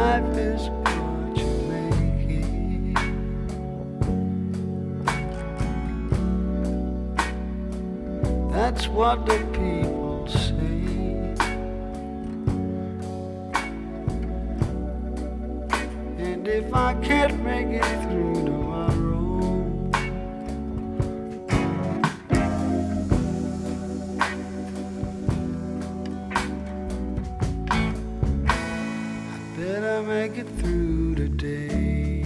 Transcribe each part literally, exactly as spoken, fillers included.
life is what you make it. That's what the people say. And if I can't make it through tomorrow, I better make it through today.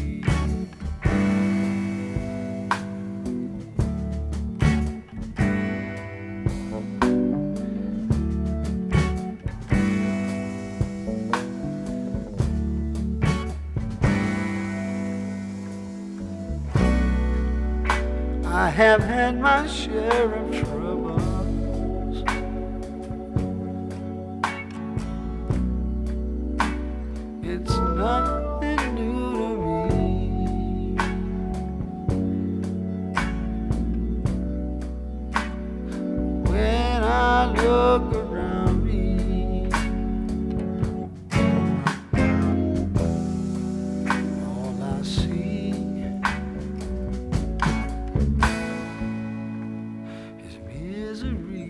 I have had my share of troubles. It's nothing new to me. When I look around me, all I see is misery.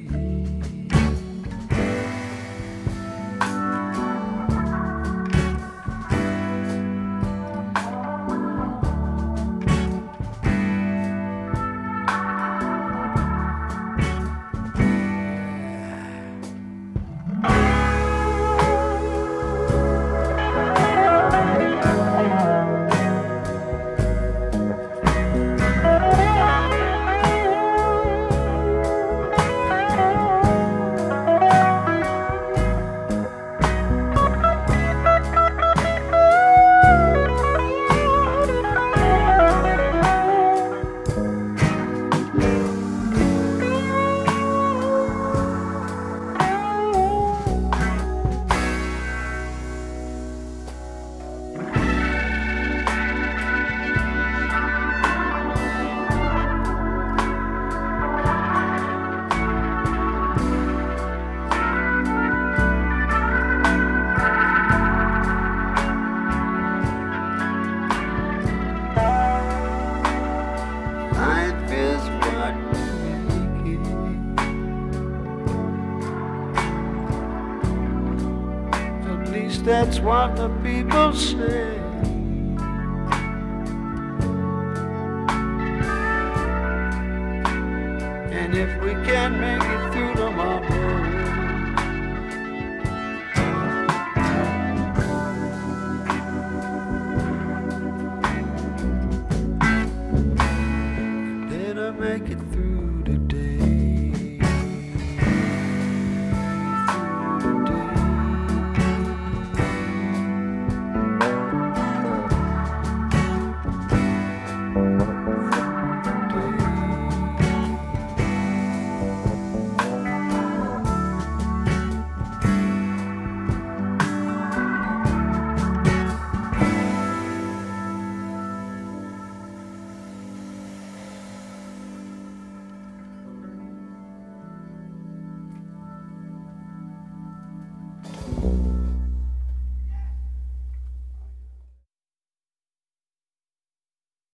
Life is what you make it. At least that's what the people say. And if we can't make it through tomorrow, better make it through today. Through today.